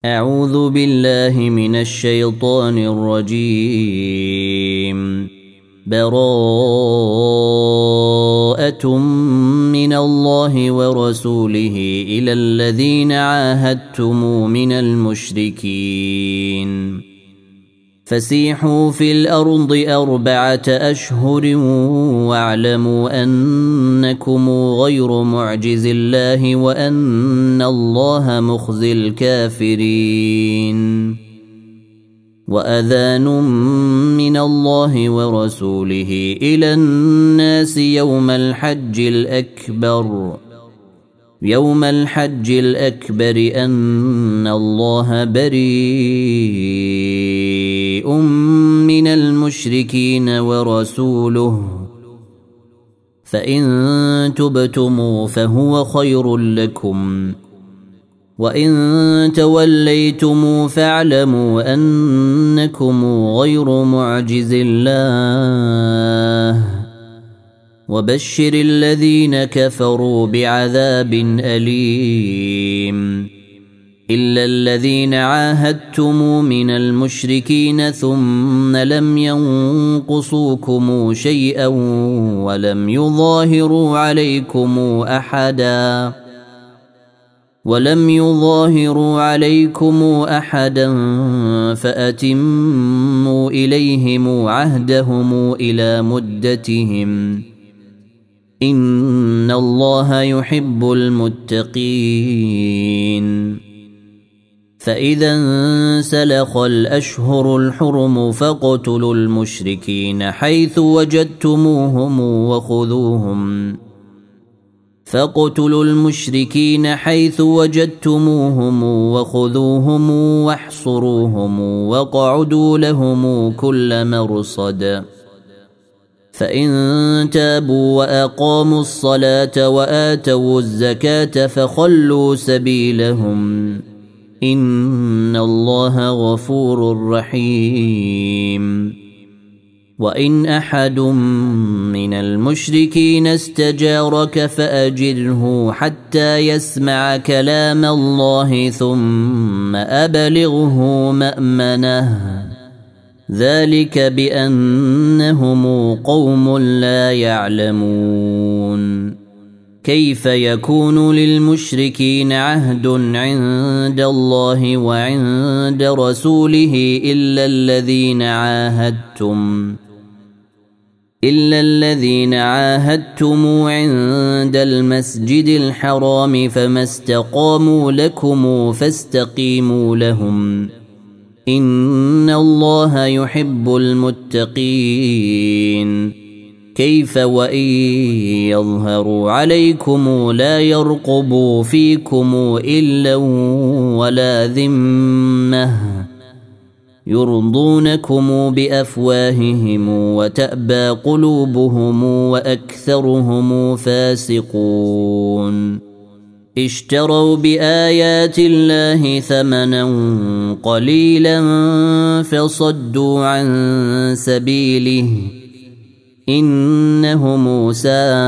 أعوذ بالله من الشيطان الرجيم. براءة من الله ورسوله إلى الذين عاهدتم من المشركين فسيحوا في الأرض 4 أشهر واعلموا أنكم غير معجز الله وأن الله مخزي الكافرين. وأذان من الله ورسوله إلى الناس يوم الحج الأكبر أن الله بريء من المشركين ورسوله فإن تبتم فهو خير لكم وإن توليتم فاعلموا أنكم غير معجز الله وبشر الذين كفروا بعذاب أليم. إلا الذين عاهدتم من المشركين ثم لم ينقصوكم شيئا ولم يظاهروا عليكم أحدا فأتموا إليهم عهدهم إلى مدتهم إن الله يحب المتقين. فإذا انسلخ الأشهر الحرم فاقتلوا المشركين حيث وجدتموهم وخذوهم واحصروهم واقعدوا لهم كل مرصد. فإن تابوا وأقاموا الصلاة وآتوا الزكاة فخلوا سبيلهم إن الله غفور رحيم. وإن أحد من المشركين استجارك فأجره حتى يسمع كلام الله ثم أبلغه مأمنه ذلك بأنهم قوم لا يعلمون. كيف يكون للمشركين عهد عند الله وعند رسوله إلا الذين عاهدتم عند المسجد الحرام فما استقاموا لكم فاستقيموا لهم إن الله يحب المتقين. كيف وإن يظهروا عليكم لا يرقبوا فيكم إلا ولا ذمة يرضونكم بأفواههم وتأبى قلوبهم وأكثرهم فاسقون. اشتروا بآيات الله ثمنا قليلا فصدوا عن سبيله إنهم ساء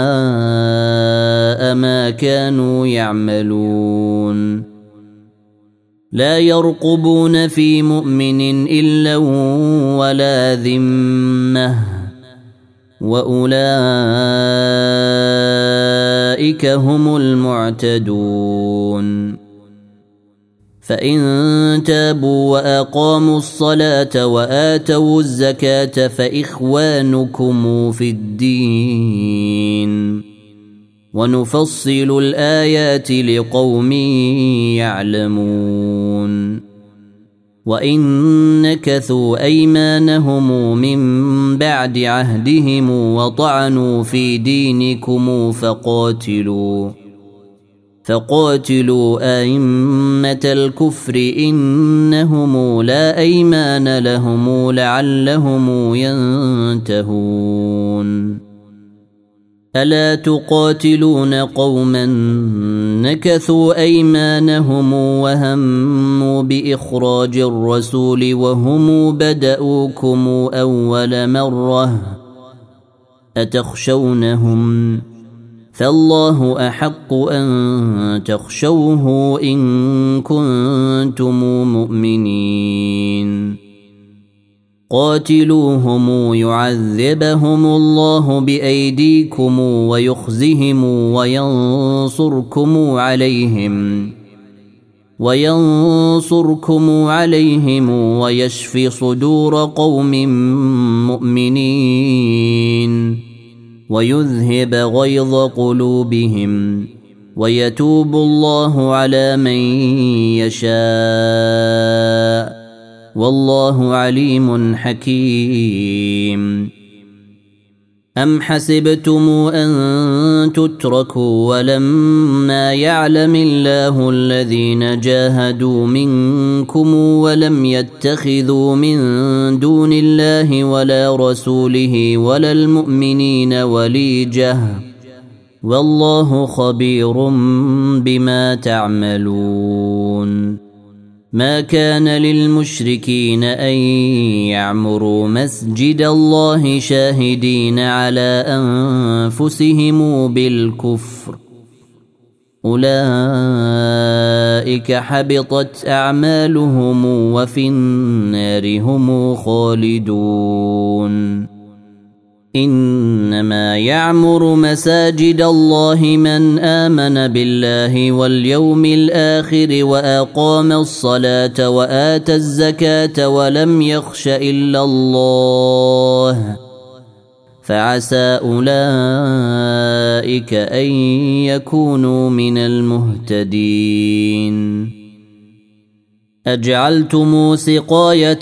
ما كانوا يعملون. لا يرقبون في مؤمن إلا ولا ذمة وأولئك هم المعتدون. فإن تابوا وأقاموا الصلاة وآتوا الزكاة فإخوانكم في الدين ونفصل الآيات لقوم يعلمون. وإن نكثوا أيمانهم من بعد عهدهم وطعنوا في دينكم فقاتلوا أئمة الكفر إنهم لا أيمان لهم لعلهم ينتهون. ألا تقاتلون قوما نكثوا أيمانهم وهموا بإخراج الرسول وهم بدأوكم أول مرة أتخشونهم فالله أحق أن تخشوه إن كنتم مؤمنين قاتلوهم يعذبهم الله بأيديكم ويخزهم وينصركم عليهم ويشفي صدور قوم مؤمنين ويذهب غيظ قلوبهم ويتوب الله على من يشاء والله عليم حكيم أم حسبتم أن تتركوا ولما يعلم الله الذين جاهدوا منكم ولم يتخذوا من دون الله ولا رسوله ولا المؤمنين وليجة والله خبير بما تعملون ما كان للمشركين أن يعمروا مسجد الله شاهدين على أنفسهم بالكفر أولئك حبطت أعمالهم وفي النار هم خالدون إنما يعمر مساجد الله من آمن بالله واليوم الآخر وأقام الصلاة وآتى الزكاة ولم يخش إلا الله فعسى أولئك أن يكونوا من المهتدين أجعلتم سقاية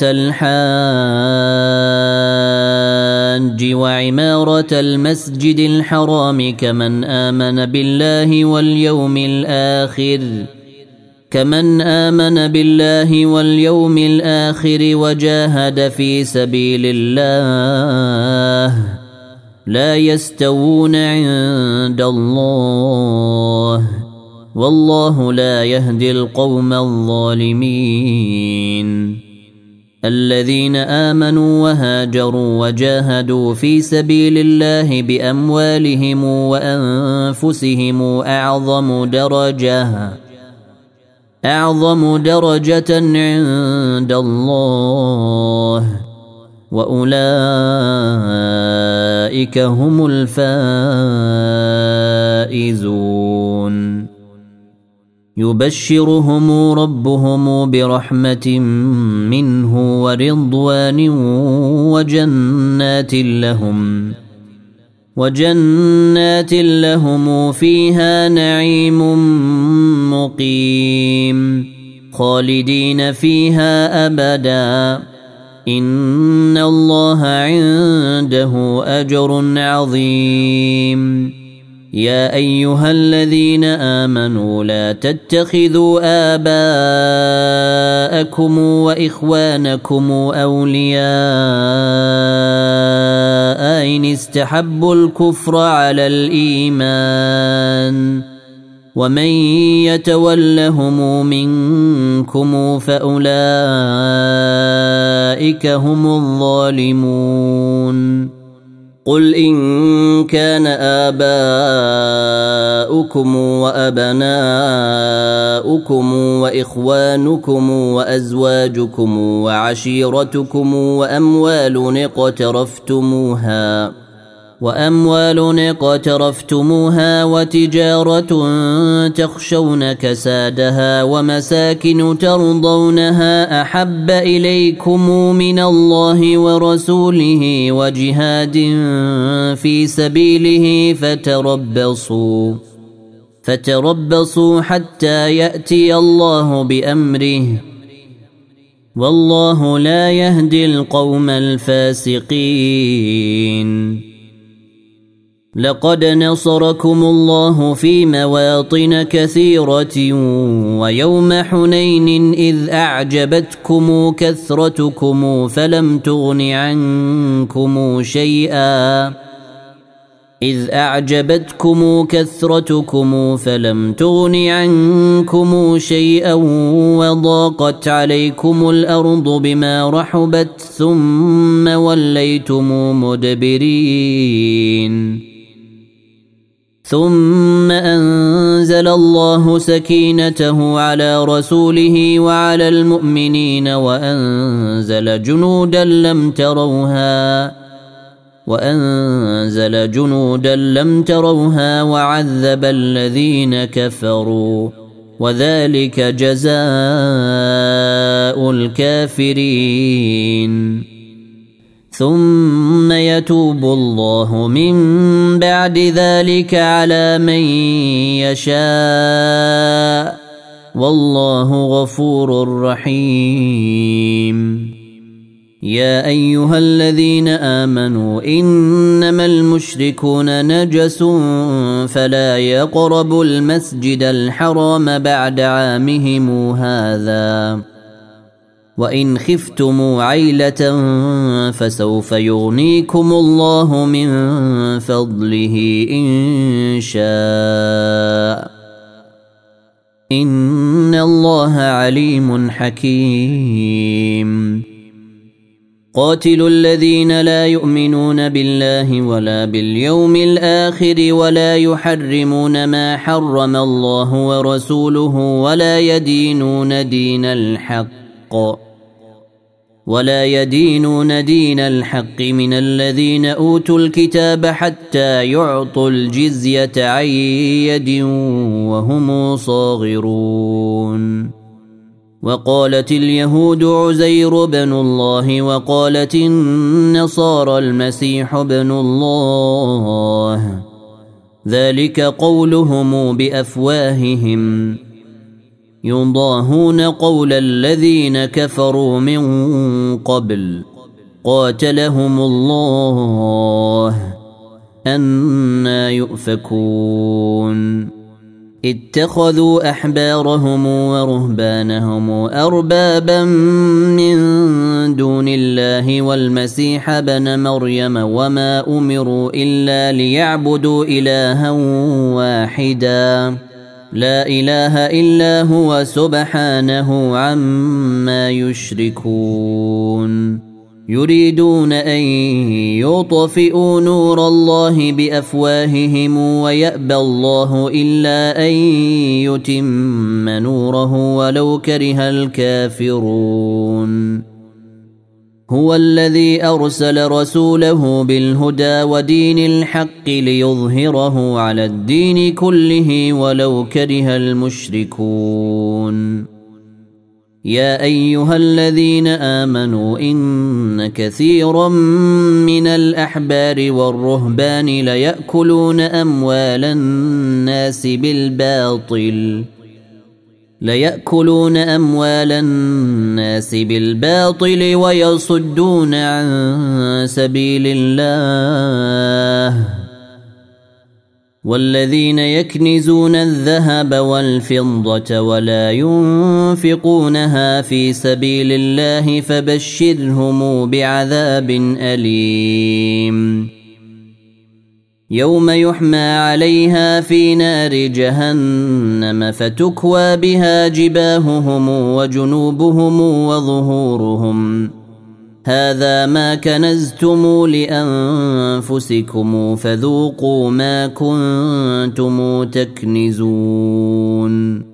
الحاج وعمارة المسجد الحرام كمن آمن بالله واليوم الآخر وجاهد في سبيل الله لا يستوون عند الله والله لا يهدي القوم الظالمين الذين آمنوا وهاجروا وجاهدوا في سبيل الله بأموالهم وأنفسهم أعظم درجة عند الله وأولئك هم الفائزون يبشرهم ربهم برحمة منه ورضوان وجنات لهم فيها نعيم مقيم خالدين فيها أبدا إن الله عنده أجر عظيم يا أيها الذين آمنوا لا تتخذوا آباءكم وإخوانكم أولياء إن استحبوا الكفر على الإيمان ومن يتولهم منكم فأولئك هم الظالمون قل إن كان آباؤكم وأبناؤكم وإخوانكم وأزواجكم وعشيرتكم وأموال اقترفتموها وتجارة تخشون كسادها ومساكن ترضونها أحب إليكم من الله ورسوله وجهاد في سبيله فتربصوا حتى يأتي الله بأمره والله لا يهدي القوم الفاسقين لقد نصركم الله في مواطن كثيرة ويوم حنين إذ أعجبتكم كثرتكم فلم تغن عنكم شيئا وضاقت عليكم الأرض بما رحبت ثم وليتم مدبرين ثم أنزل الله سكينته على رسوله وعلى المؤمنين وأنزل جنودا لم تروها وعذب الذين كفروا وذلك جزاء الكافرين. ثم يتوب الله من بعد ذلك على من يشاء والله غفور رحيم. يا أيها الذين آمنوا إنما المشركون نجس فلا يقربوا المسجد الحرام بعد عامهم هذا وإن خفتم عيلة فسوف يغنيكم الله من فضله إن شاء إن الله عليم حكيم. قاتلوا الذين لا يؤمنون بالله ولا باليوم الآخر ولا يحرمون ما حرم الله ورسوله ولا يدينون دين الحق من الذين أوتوا الكتاب حتى يعطوا الجزية عن يد وهم صاغرون. وقالت اليهود عزير بن الله وقالت النصارى المسيح بن الله ذلك قولهم بأفواههم يضاهون قول الذين كفروا من قبل قاتلهم الله أنى يؤفكون. اتخذوا أحبارهم ورهبانهم أربابا من دون الله والمسيح ابن مريم وما أمروا إلا ليعبدوا إلها واحدا لا إله إلا هو سبحانه عما يشركون. يريدون أن يطفئوا نور الله بأفواههم ويأبى الله إلا أن يتم نوره ولو كره الكافرون. هو الذي أرسل رسوله بالهدى ودين الحق ليظهره على الدين كله ولو كره المشركون. يا أيها الذين آمنوا إن كثيرا من الأحبار والرهبان ليأكلون أموال الناس بالباطل ويصدون عن سبيل الله والذين يكنزون الذهب والفضة ولا ينفقونها في سبيل الله فبشرهم بعذاب أليم. يوم يحمى عليها في نار جهنم فتكوى بها جباههم وجنوبهم وظهورهم هذا ما كنزتم لأنفسكم فذوقوا ما كنتم تكنزون.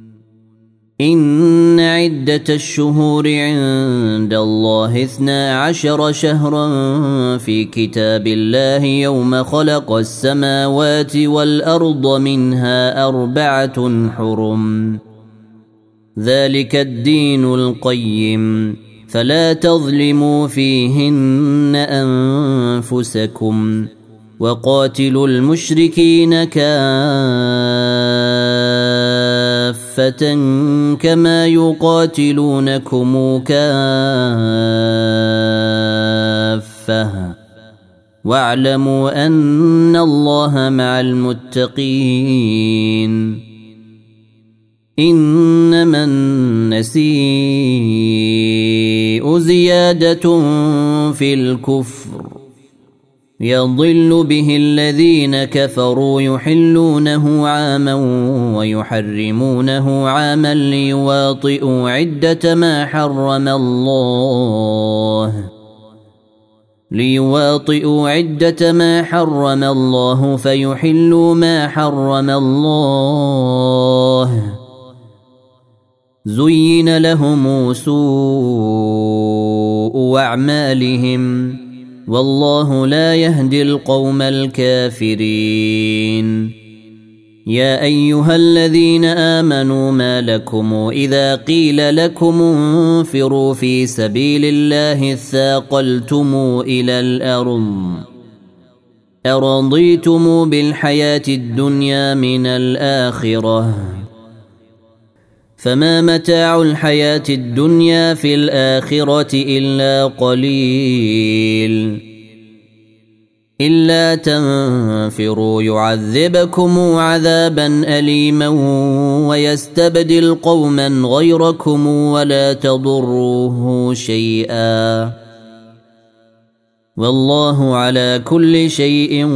إن عدة الشهور عند الله 12 شهرا في كتاب الله يوم خلق السماوات والأرض منها 4 حرم ذلك الدين القيم فلا تظلموا فيهن أنفسكم وقاتلوا المشركين كافة كما يقاتلونكم كافة واعلموا أن الله مع المتقين. إنما النسيء زيادة في الكفر يضل به الذين كفروا يحلونه عاما ويحرمونه عاما ليواطئوا عدة ما حرم الله ليواطئوا عدة ما حرم الله فيحلوا ما حرم الله. زين لهم سوء أعمالهم والله لا يهدي القوم الكافرين. يا أيها الذين آمنوا ما لكم إذا قيل لكم انفروا في سبيل الله اثاقلتم إلى الأرض أرضيتم بالحياة الدنيا من الآخرة فما متاع الحياة الدنيا في الآخرة إلا قليل. إلا تنفروا يعذبكم عذابا أليما ويستبدل قوما غيركم ولا تضروه شيئا والله على كل شيء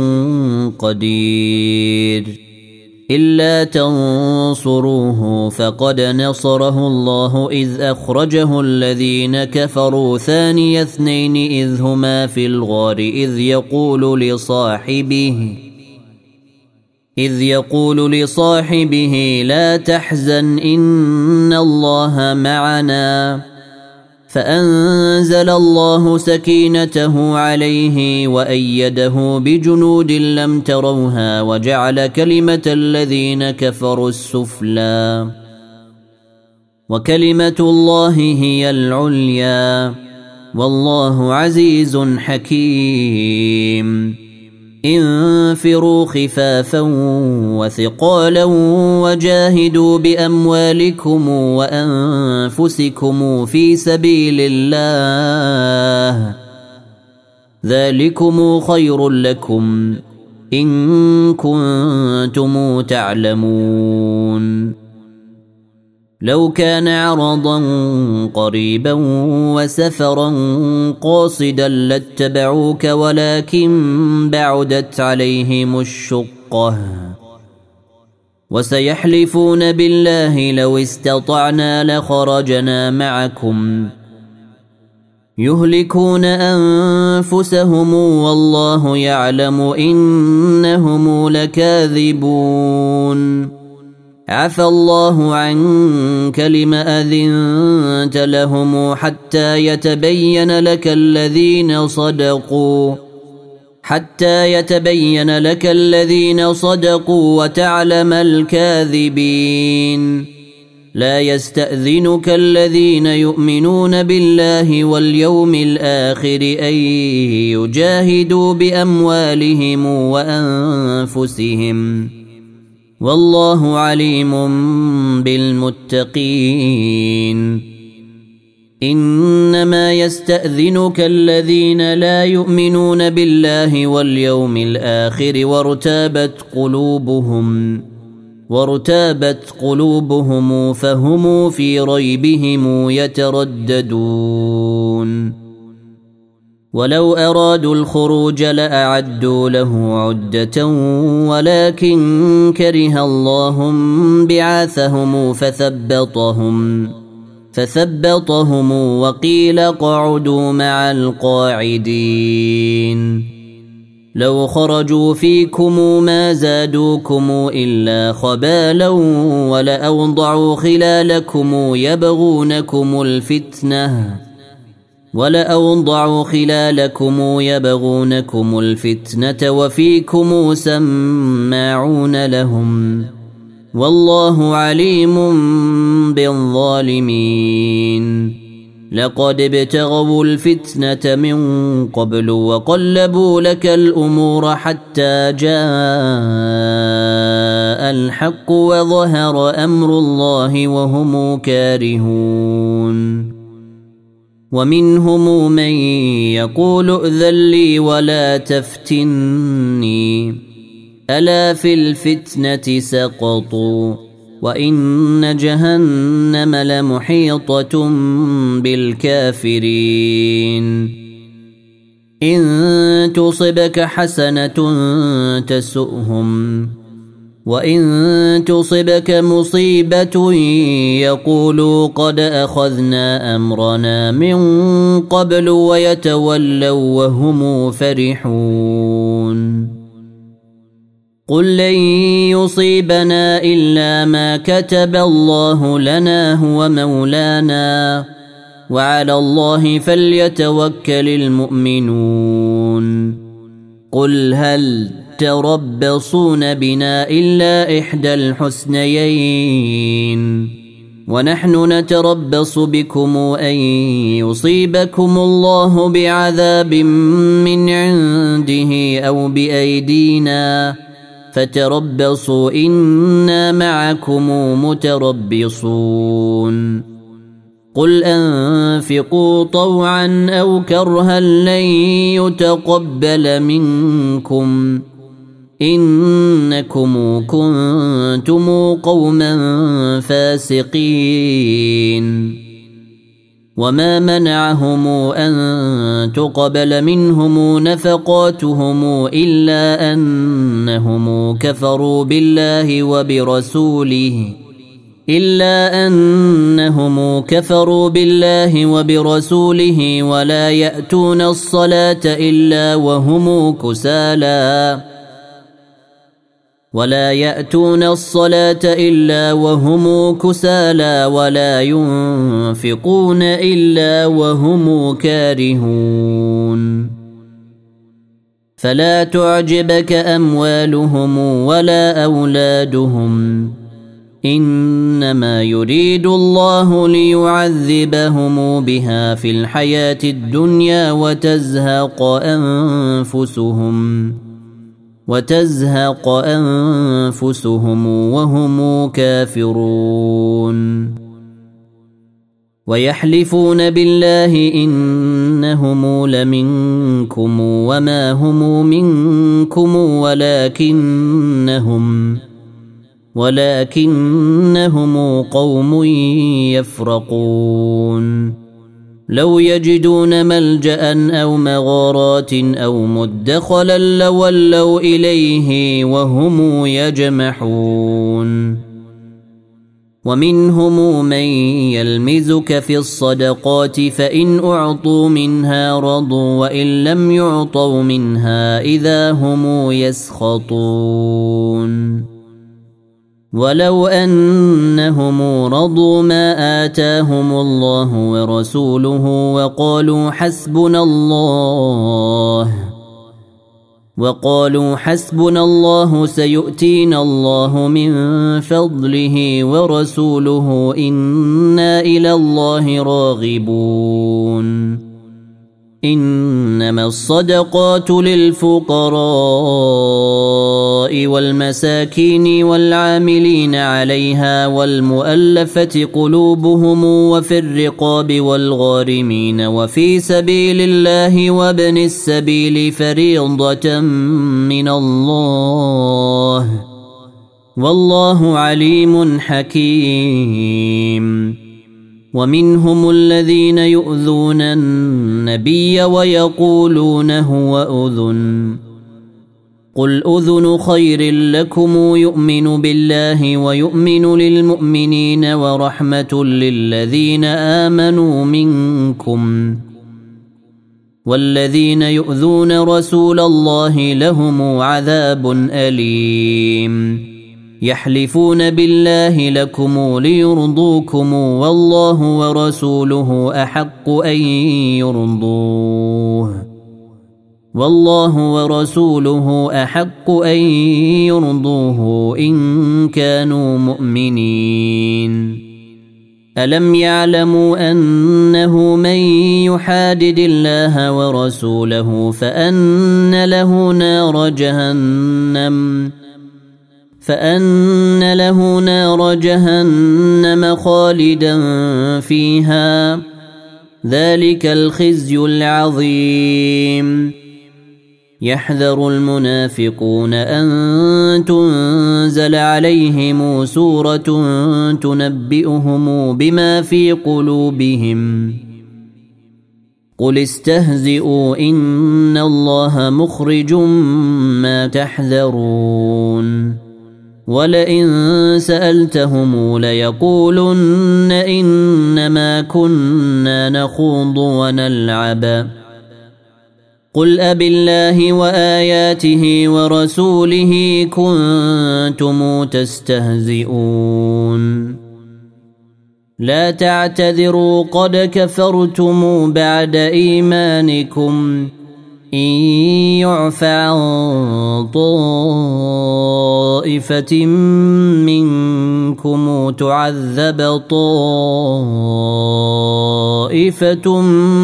قدير. إلا تنصروه فقد نصره الله إذ أخرجه الذين كفروا ثاني اثنين إذ هما في الغار إذ يقول لصاحبه لا تحزن إن الله معنا فأنزل الله سكينته عليه وأيده بجنود لم تروها وجعل كلمة الذين كفروا السفلى وكلمة الله هي العليا والله عزيز حكيم. انفروا خفافا وثقالا وجاهدوا بأموالكم وأنفسكم في سبيل الله ذلكم خير لكم إن كنتم تعلمون. لو كان عرضا قريبا وسفرا قاصدا لاتبعوك ولكن بعدت عليهم الشقة وسيحلفون بالله لو استطعنا لخرجنا معكم يهلكون أنفسهم والله يعلم إنهم لكاذبون. عفى الله عنك لم أذنت لهم حتى يتبين لك الذين صدقوا وتعلم الكاذبين. لا يستأذنك الذين يؤمنون بالله واليوم الآخر أن يجاهدوا بأموالهم وأنفسهم والله عليم بالمتقين. إنما يستأذنك الذين لا يؤمنون بالله واليوم الآخر وارتابت قلوبهم فهم في ريبهم يترددون. ولو أرادوا الخروج لأعدوا له عدة ولكن كره الله بعاثهم فثبطهم وقيل اقعدوا مع القاعدين. لو خرجوا فيكم ما زادوكم إلا خبالا ولأوضعوا خلالكم يبغونكم الفتنة وفيكم سماعون لهم والله عليم بالظالمين. لقد ابتغوا الفتنة من قبل وقلبوا لك الأمور حتى جاء الحق وظهر أمر الله وهم كارهون. ومنهم من يقول ائذن لي ولا تفتني ألا في الفتنة سقطوا وإن جهنم لمحيطة بالكافرين. إن تصبك حسنة تسؤهم وإن تصبك مصيبة يقولوا قد أخذنا أمرنا من قبل ويتولوا وهم فرحون قل لن يصيبنا إلا ما كتب الله لنا هو مولانا وعلى الله فليتوكل المؤمنون قل هل تربصون بنا إلا إحدى الحسنيين ونحن نتربص بكم أن يصيبكم الله بعذاب من عنده أو بأيدينا فتربصوا إنا معكم متربصون قل أنفقوا طوعا أو كرها لن يتقبل منكم إنكم كنتم قوما فاسقين وما منعهم أن تقبل منهم نفقاتهم إلا أنهم كفروا بالله وبرسوله ولا يأتون الصلاة إلا وهم كسالى ولا ينفقون إلا وهم كارهون فلا تعجبك أموالهم ولا أولادهم إنما يريد الله ليعذبهم بها في الحياة الدنيا وتزهق أنفسهم وهم كافرون ويحلفون بالله إنهم لمنكم وما هم منكم ولكنهم قوم يفرقون لو يجدون ملجأ أو مغارات أو مدخلا لولوا إليه وهم يجمحون ومنهم من يلمزك في الصدقات فإن أعطوا منها رضوا وإن لم يعطوا منها إذا هم يسخطون ولو أنهم رضوا ما آتاهم الله ورسوله وقالوا حسبنا الله سيؤتينا الله من فضله ورسوله إنا إلى الله راغبون إنما الصدقات للفقراء والمساكين والعاملين عليها والمؤلفة قلوبهم وفي الرقاب والغارمين وفي سبيل الله وابن السبيل فريضة من الله والله عليم حكيم ومنهم الذين يؤذون النبي ويقولون هو أذن قل أذن خير لكم يؤمن بالله ويؤمن للمؤمنين ورحمة للذين آمنوا منكم والذين يؤذون رسول الله لهم عذاب أليم يحلفون بالله لكم ليرضوكم والله ورسوله أحق أن يرضوه إن كانوا مؤمنين ألم يعلموا أنه من يحادد الله ورسوله فأن له نار جهنم خالدا فيها ذلك الخزي العظيم يحذر المنافقون أن تنزل عليهم سورة تنبئهم بما في قلوبهم قل استهزئوا إن الله مخرج ما تحذرون ولئن سألتهم ليقولن إنما كنا نخوض ونلعب قل أبالله وآياته ورسوله كنتم تستهزئون لا تعتذروا قد كفرتم بعد إيمانكم إن يعف عن طائفة منكم تعذب طائفة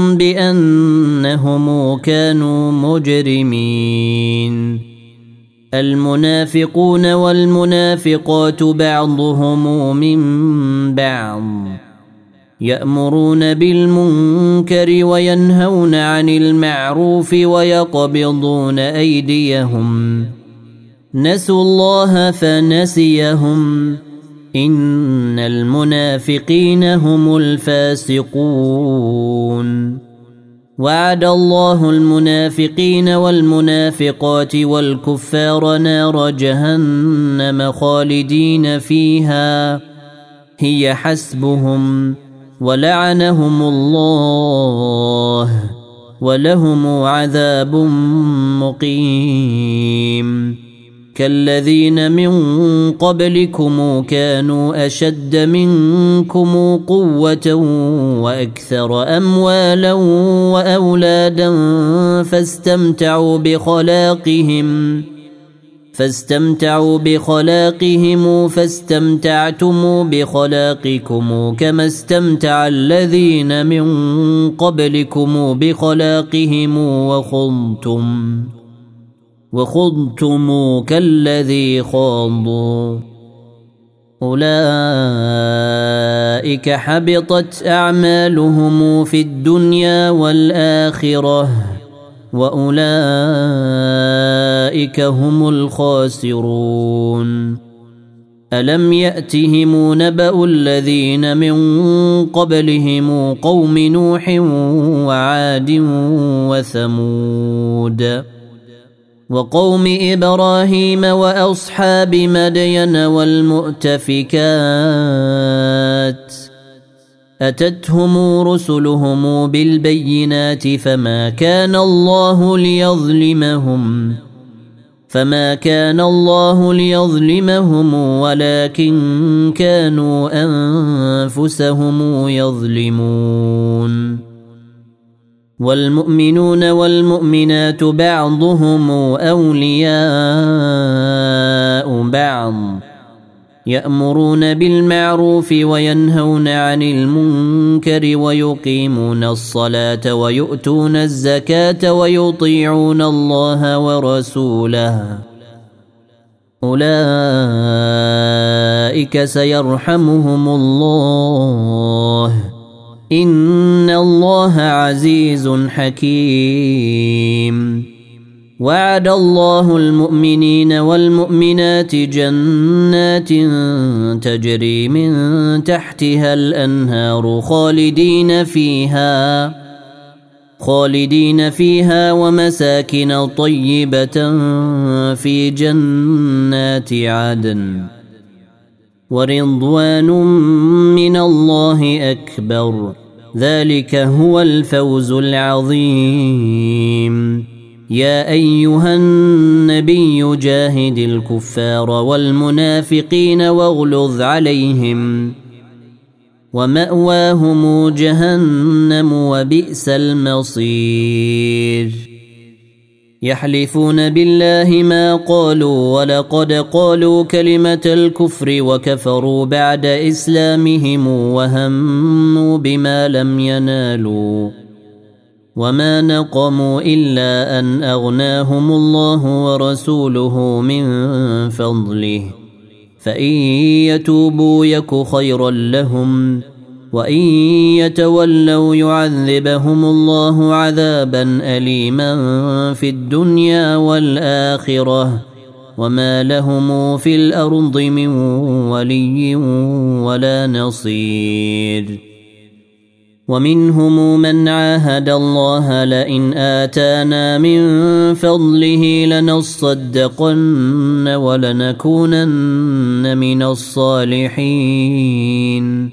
بأنهم كانوا مجرمين المنافقون والمنافقات بعضهم من بعض يأمرون بالمنكر وينهون عن المعروف ويقبضون أيديهم نسوا الله فنسيهم إن المنافقين هم الفاسقون وعد الله المنافقين والمنافقات والكفار نار جهنم خالدين فيها هي حسبهم ولعنهم الله ولهم عذاب مقيم كالذين من قبلكم كانوا أشد منكم قوة وأكثر أموالا وأولادا فاستمتعوا بخلاقهم فاستمتعتم بخلاقكم كما استمتع الذين من قبلكم بخلاقهم وخضتم كالذي خاضوا أولئك حبطت أعمالهم في الدنيا والآخرة وأولئك هم الخاسرون ألم يأتهم نبأ الذين من قبلهم قوم نوح وعاد وثمود وقوم إبراهيم وأصحاب مدين والمؤتفكات أتتهم رسلهم بالبينات فما كان الله ليظلمهم ولكن كانوا أنفسهم يظلمون والمؤمنون والمؤمنات بعضهم أولياء بعض يأمرون بالمعروف وينهون عن المنكر ويقيمون الصلاة ويؤتون الزكاة ويطيعون الله ورسوله أولئك سيرحمهم الله إن الله عزيز حكيم وعد الله المؤمنين والمؤمنات جنات تجري من تحتها الأنهار خالدين فيها ومساكن طيبة في جنات عدن ورضوان من الله أكبر ذلك هو الفوز العظيم يا أيها النبي جاهد الكفار والمنافقين واغلظ عليهم ومأواهم جهنم وبئس المصير يحلفون بالله ما قالوا ولقد قالوا كلمة الكفر وكفروا بعد إسلامهم وهموا بما لم ينالوا وما نقموا إلا أن أغناهم الله ورسوله من فضله فإن يتوبوا يك خيرا لهم وإن يتولوا يعذبهم الله عذابا أليما في الدنيا والآخرة وما لهم في الأرض من ولي ولا نصير ومنهم من عاهد الله لئن آتانا من فضله لنصدقن ولنكونن من الصالحين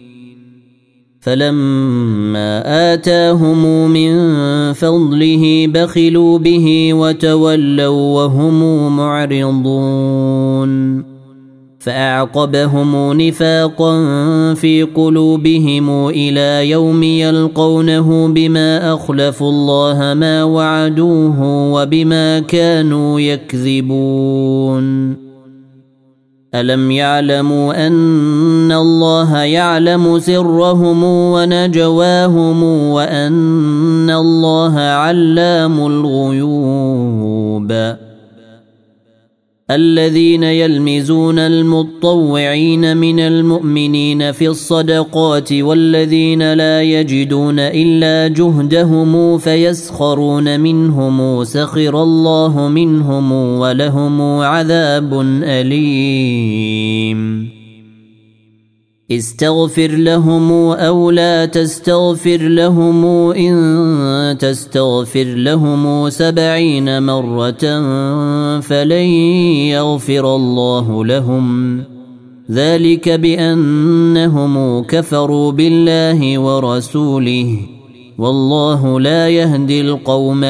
فلما آتاهم من فضله بخلوا به وتولوا وهم معرضون فأعقبهم نفاقا في قلوبهم إلى يوم يلقونه بما أخلفوا الله ما وعدوه وبما كانوا يكذبون ألم يعلموا أن الله يعلم سرهم ونجواهم وأن الله علام الغيوب الذين يلمزون المطوعين من المؤمنين في الصدقات والذين لا يجدون إلا جهدهم فيسخرون منهم سخر الله منهم ولهم عذاب أليم استغفر لهم أو لا تستغفر لهم إن تستغفر لهم 70 مرة فلن يغفر الله لهم ذلك بأنهم كفروا بالله ورسوله والله لا يهدي القوم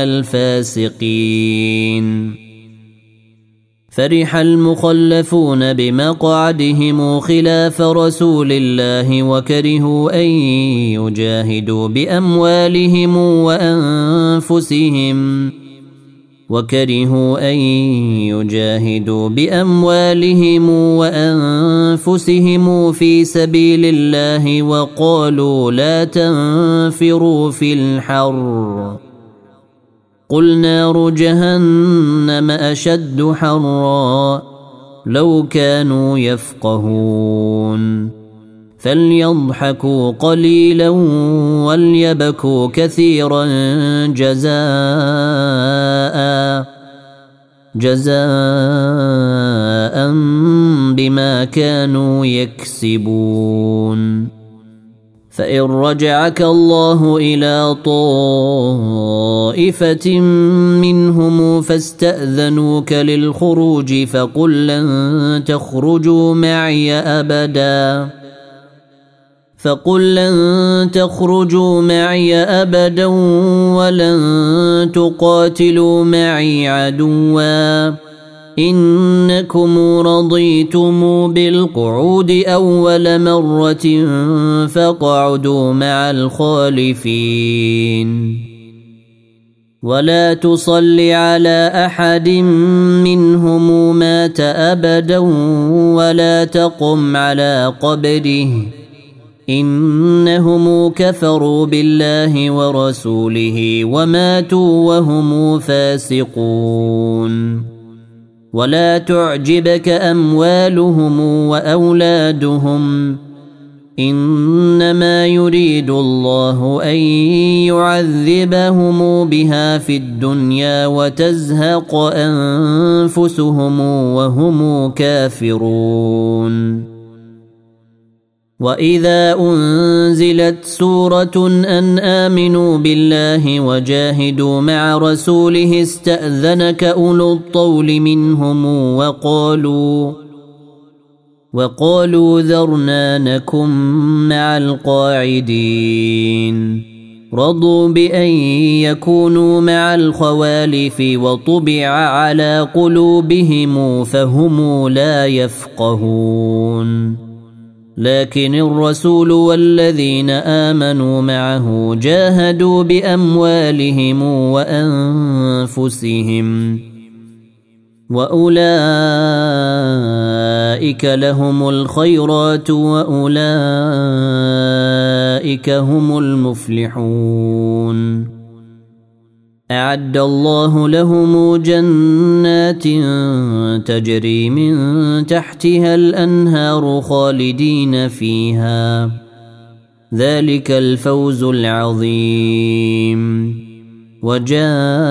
الفاسقين فرح المخلفون بمقعدهم خلاف رسول الله وكرهوا أن يجاهدوا بأموالهم وأنفسهم في سبيل الله وقالوا لا تنفروا في الحر قل نار جهنم أشد حرا لو كانوا يفقهون فليضحكوا قليلا وليبكوا كثيرا جزاء بما كانوا يكسبون فإن رجعك الله إلى طائفة منهم فاستأذنوك للخروج فقل لن تخرجوا معي أبدا ولن تقاتلوا معي عدوا إنكم رضيتم بالقعود أول مرة فاقعدوا مع الخالفين ولا تصل على أحد منهم مات أبدا ولا تقم على قبره إنهم كفروا بالله ورسوله وماتوا وهم فاسقون ولا تعجبك أموالهم وأولادهم إنما يريد الله أن يعذبهم بها في الدنيا وتزهق أنفسهم وهم كافرون وإذا أنزلت سورة أن آمنوا بالله وجاهدوا مع رسوله استأذنك أولو الطول منهم وقالوا ذرنا نكن مع القاعدين رضوا بأن يكونوا مع الخوالف وطبع على قلوبهم فهم لا يفقهون لكن الرسول والذين آمنوا معه جاهدوا بأموالهم وأنفسهم وأولئك لهم الخيرات وأولئك هم المفلحون أعد الله لهم جنات تجري من تحتها الأنهار خالدين فيها ذلك الفوز العظيم وجاء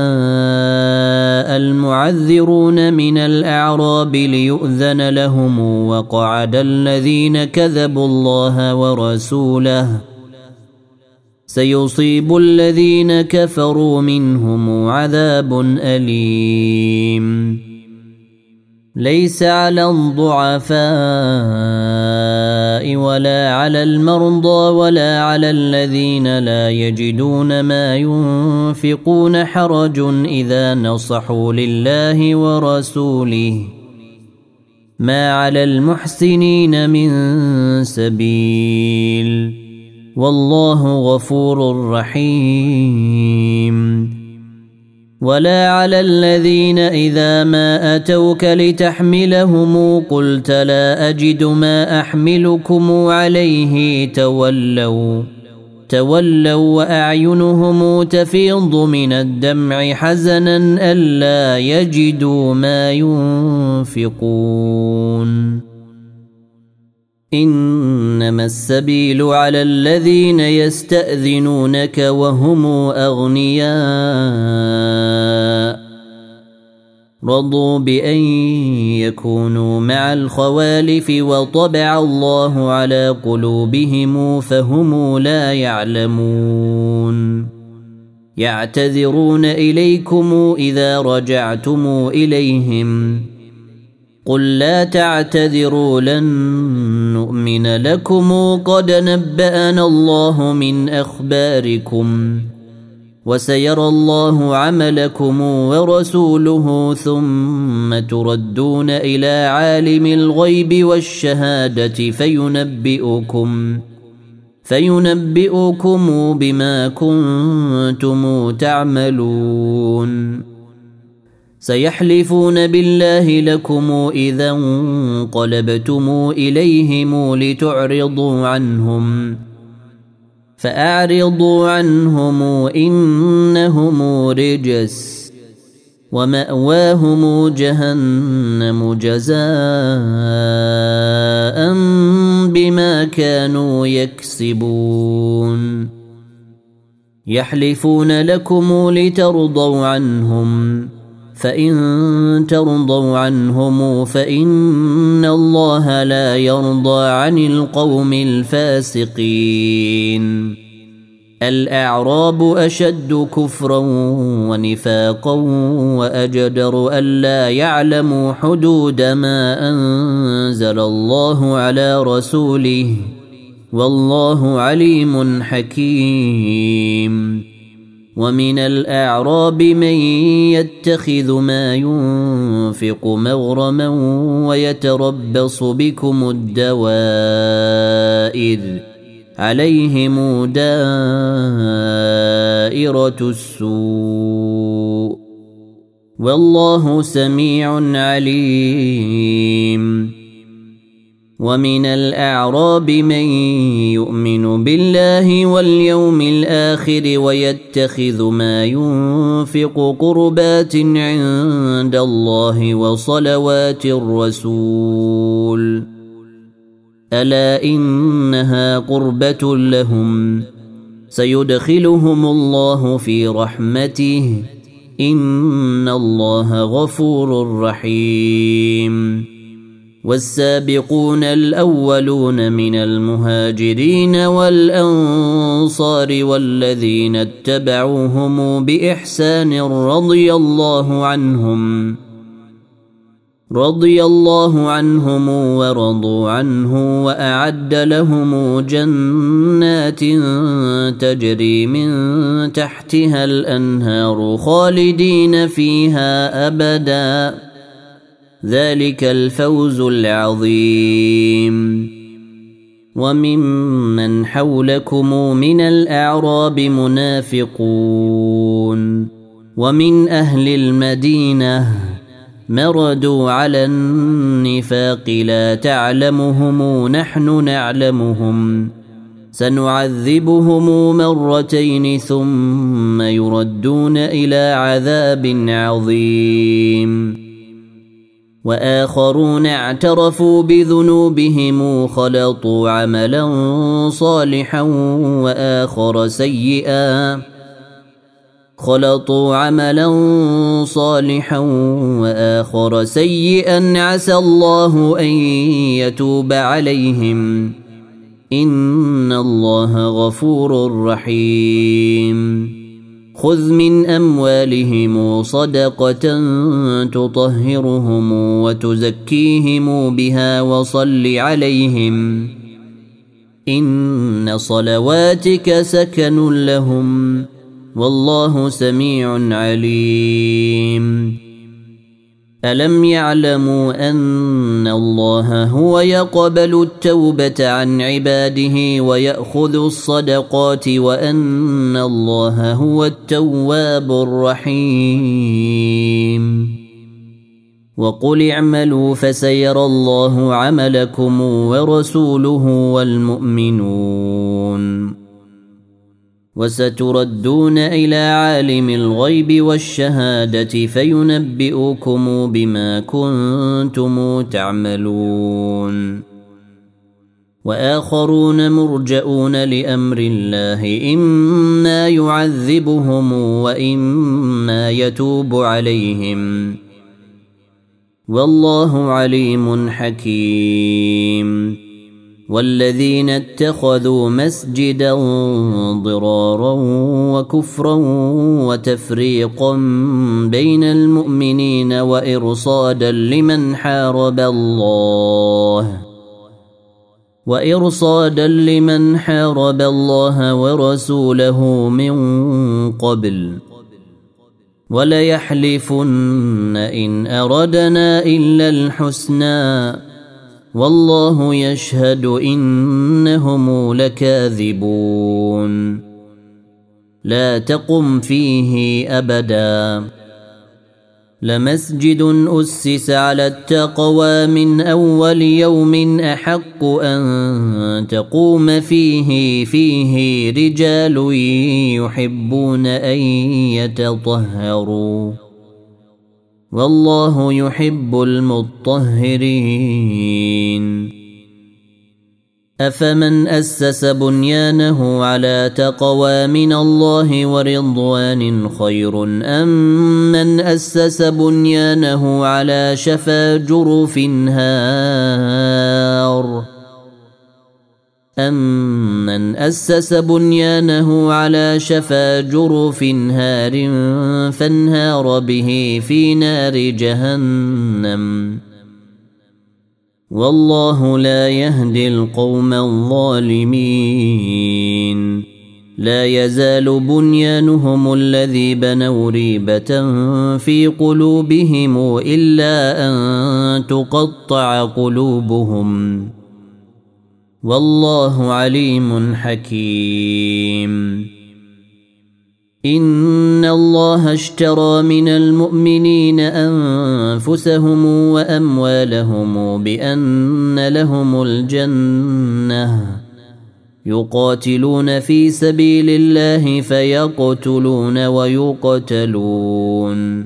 المعذرون من الأعراب ليؤذن لهم وقعد الذين كذبوا الله ورسوله سيصيب الذين كفروا منهم عذاب أليم ليس على الضعفاء ولا على المرضى ولا على الذين لا يجدون ما ينفقون حرج إذا نصحوا لله ورسوله ما على المحسنين من سبيل والله غفور رحيم ولا على الذين إذا ما أتوك لتحملهم قلت لا أجد ما أحملكم عليه تولوا وأعينهم تفيض من الدمع حزنا ألا يجدوا ما ينفقون إنما السبيل على الذين يستأذنونك وهم أغنياء رضوا بأن يكونوا مع الخوالف وطبع الله على قلوبهم فهم لا يعلمون يعتذرون إليكم إذا رجعتم إليهم قل لا تعتذروا لن نؤمن لكم قد نبأنا الله من أخباركم وسيرى الله عملكم ورسوله ثم تردون إلى عالم الغيب والشهادة فينبئكم بما كنتم تعملون سيحلفون بالله لكم إذا انقلبتم إليهم لتعرضوا عنهم فأعرضوا عنهم إنهم رجس ومأواهم جهنم جزاء بما كانوا يكسبون يحلفون لكم لترضوا عنهم فإن ترضوا عنهم فإن الله لا يرضى عن القوم الفاسقين الأعراب أشد كفرا ونفاقا وأجدر ألا يعلموا حدود ما أنزل الله على رسوله والله عليم حكيم ومن الأعراب من يتخذ ما ينفق مغرما ويتربص بكم الدوائر عليهم دائرة السوء والله سميع عليم ومن الأعراب من يؤمن بالله واليوم الآخر ويتخذ ما ينفق قربات عند الله وصلوات الرسول ألا إنها قربة لهم سيدخلهم الله في رحمته إن الله غفور رحيم والسابقون الأولون من المهاجرين والأنصار والذين اتبعوهم بإحسان رضي الله عنهم ورضوا عنه وأعد لهم جنات تجري من تحتها الأنهار خالدين فيها أبدا ذلك الفوز العظيم وممن حولكم من الأعراب منافقون ومن أهل المدينة مردوا على النفاق لا تعلمهم نحن نعلمهم سنعذبهم مرتين ثم يردون إلى عذاب عظيم وآخرون اعترفوا بذنوبهم خلطوا عملا صالحا وآخر سيئا عسى الله أن يتوب عليهم إن الله غفور رحيم خذ من أموالهم صدقة تطهرهم وتزكيهم بها وصل عليهم إن صلواتك سكن لهم والله سميع عليم ألم يعلموا أن الله هو يقبل التوبة عن عباده ويأخذ الصدقات وأن الله هو التواب الرحيم وقل اعملوا فسيرى الله عملكم ورسوله والمؤمنون وستردون إلى عالم الغيب والشهادة فينبئكم بما كنتم تعملون وآخرون مرجئون لأمر الله إما يعذبهم وإما يتوب عليهم والله عليم حكيم والذين اتخذوا مسجدا ضرارا وكفرا وتفريقا بين المؤمنين وإرصادا لمن حارب الله ورسوله من قبل وليحلفن إن أردنا إلا الحسنى والله يشهد إنهم لكاذبون لا تقم فيه أبدا لمسجد أسس على التقوى من أول يوم أحق أن تقوم فيه رجال يحبون أن يتطهروا والله يحب المطهرين أفمن أسس بنيانه على تقوى من الله ورضوان خير أم من أسس بنيانه على شفا جرف هار أمن أسس بنيانه على شفا جرف هار فانهار به في نار جهنم والله لا يهدي القوم الظالمين لا يزال بنيانهم الذي بنوا ريبة في قلوبهم إلا أن تقطع قلوبهم والله عليم حكيم إن الله اشترى من المؤمنين أنفسهم وأموالهم بأن لهم الجنة يقاتلون في سبيل الله فيقتلون ويقتلون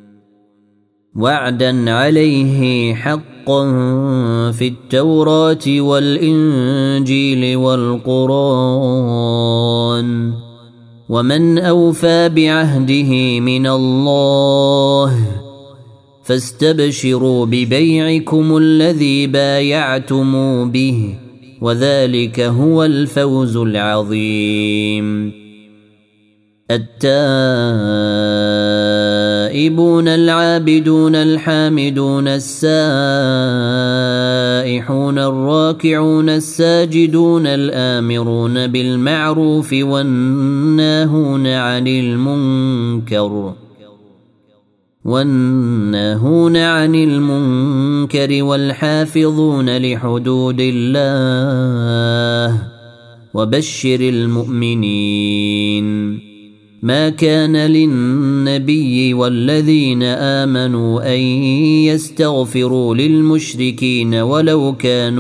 وعدا عليه حقا في التوراة والإنجيل والقرآن ومن أوفى بعهده من الله فاستبشروا ببيعكم الذي بايعتم به وذلك هو الفوز العظيم التائبون العابدون الحامدون السائحون الراكعون الساجدون الآمرون بالمعروف والناهون عن المنكر والحافظون لحدود الله وبشر المؤمنين ما كان للنبي والذين آمنوا أن يستغفروا للمشركين ولو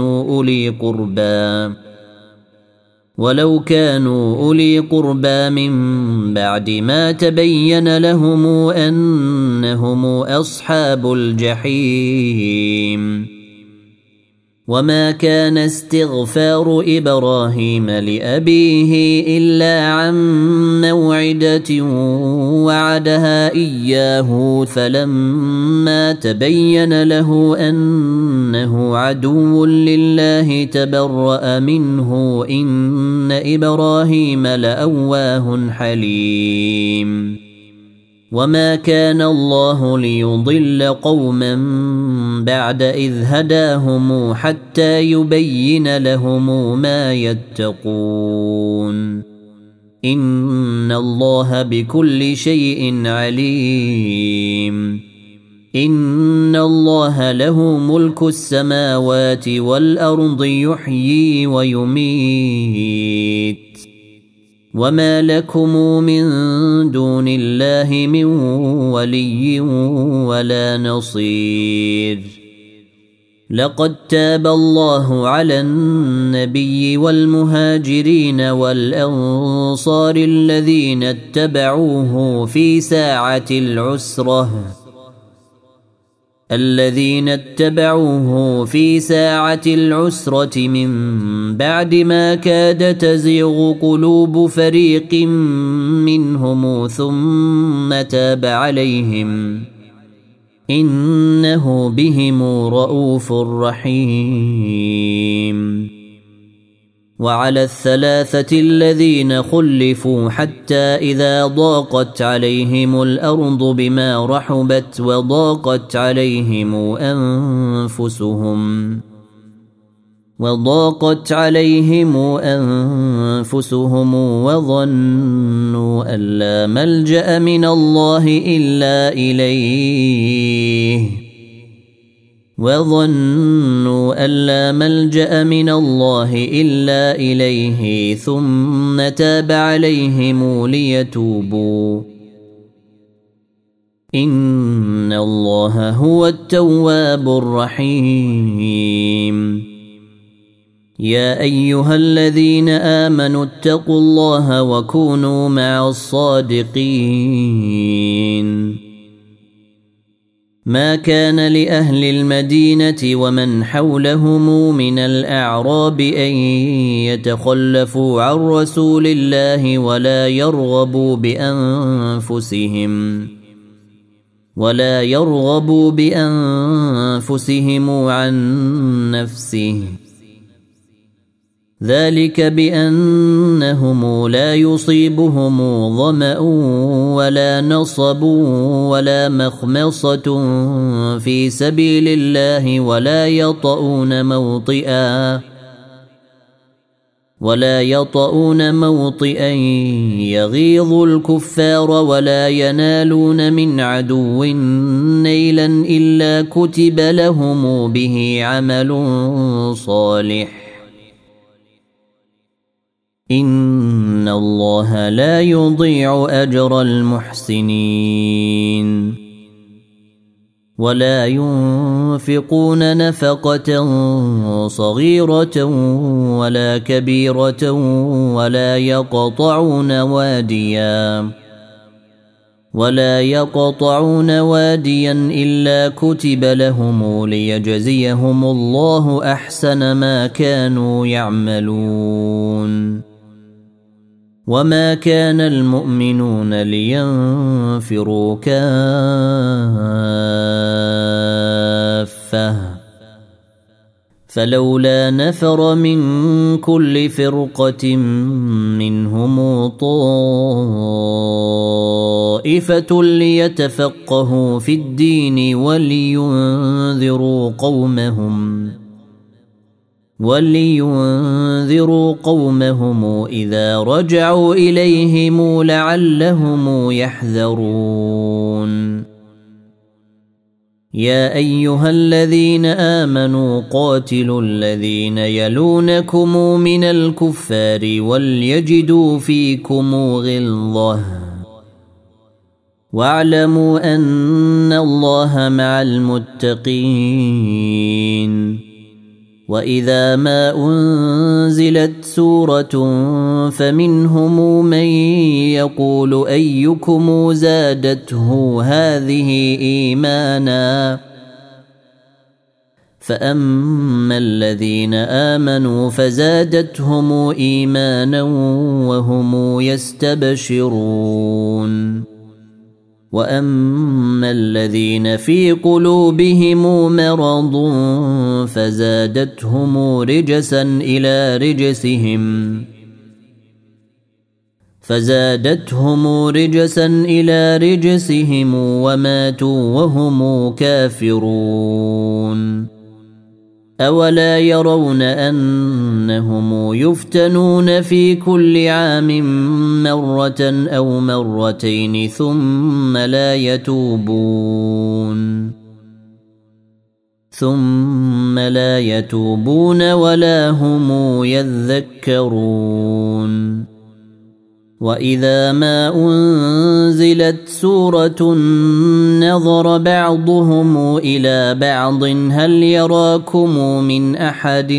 كانوا أولي قربى من بعد ما تبين لهم أنهم أصحاب الجحيم وما كان استغفار إبراهيم لأبيه إلا عن موعدة وعدها إياه فلما تبين له أنه عدو لله تبرأ منه إن إبراهيم لأواه حليم وما كان الله ليضل قوما بعد إذ هداهم حتى يبين لهم ما يتقون إن الله بكل شيء عليم إن الله له ملك السماوات والأرض يحيي ويميت وما لكم من دون الله من ولي ولا نصير لقد تاب الله على النبي والمهاجرين والأنصار الذين اتبعوه في ساعة العسرة من بعد ما كاد تزيغ قلوب فريق منهم ثم تاب عليهم إنه بهم رؤوف رحيم وعلى الثلاثة الذين خلفوا حتى إذا ضاقت عليهم الأرض بما رحبت وضاقت عليهم أنفسهم وظنوا أن لا ملجأ من الله إلا إليه ثم تاب عليهم ليتوبوا إن الله هو التواب الرحيم يا أيها الذين آمنوا اتقوا الله وكونوا مع الصادقين ما كان لأهل المدينة ومن حولهم من الأعراب أن يتخلفوا عن رسول الله ولا يرغبوا بأنفسهم عن نفسه ذلك بأنهم لا يصيبهم ظمأ ولا نصب ولا مخمصة في سبيل الله ولا يطؤون موطئا يغيظ الكفار ولا ينالون من عدو نيلا إلا كتب لهم به عمل صالح إن الله لا يضيع أجر المحسنين ولا ينفقون نفقة صغيرة ولا كبيرة ولا يقطعون واديا إلا كتب لهم ليجزيهم الله أحسن ما كانوا يعملون وما كان المؤمنون لينفروا كافة فلولا نفر من كل فرقة منهم طائفة ليتفقهوا في الدين ولينذروا قومهم إذا رجعوا إليهم لعلهم يحذرون يا أيها الذين آمنوا قاتلوا الذين يلونكم من الكفار وليجدوا فيكم غلظة واعلموا أن الله مع المتقين وإذا ما أنزلت سورة فمنهم من يقول أيكم زادته هذه إيمانا فأما الذين آمنوا فزادتهم إيمانا وهم يستبشرون وأما الذين في قلوبهم مرض فزادتهم رجسا إلى رجسهم وماتوا وهم كافرون أولا يرون أنهم يفتنون في كل عام مرة أو مرتين ثم لا يتوبون ولا هم يذكرون وإذا ما أنزلت سورة نظر بعضهم إلى بعض هل يراكم من أحد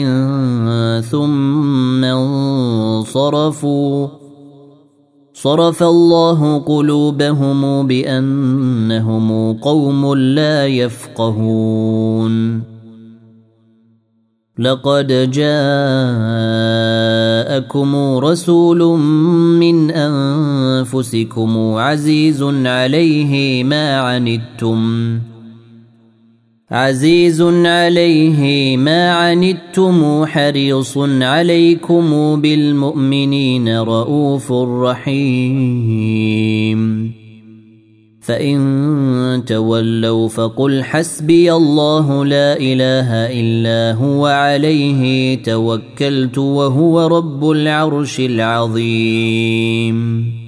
ثم انصرفوا صرف الله قلوبهم بأنهم قوم لا يفقهون لقد جاءكم رسول من أنفسكم عزيز عليه ما عنتم حريص عليكم بالمؤمنين رؤوف رحيم فإن تولوا فقل حسبي الله لا إله إلا هو عليه توكلت وهو رب العرش العظيم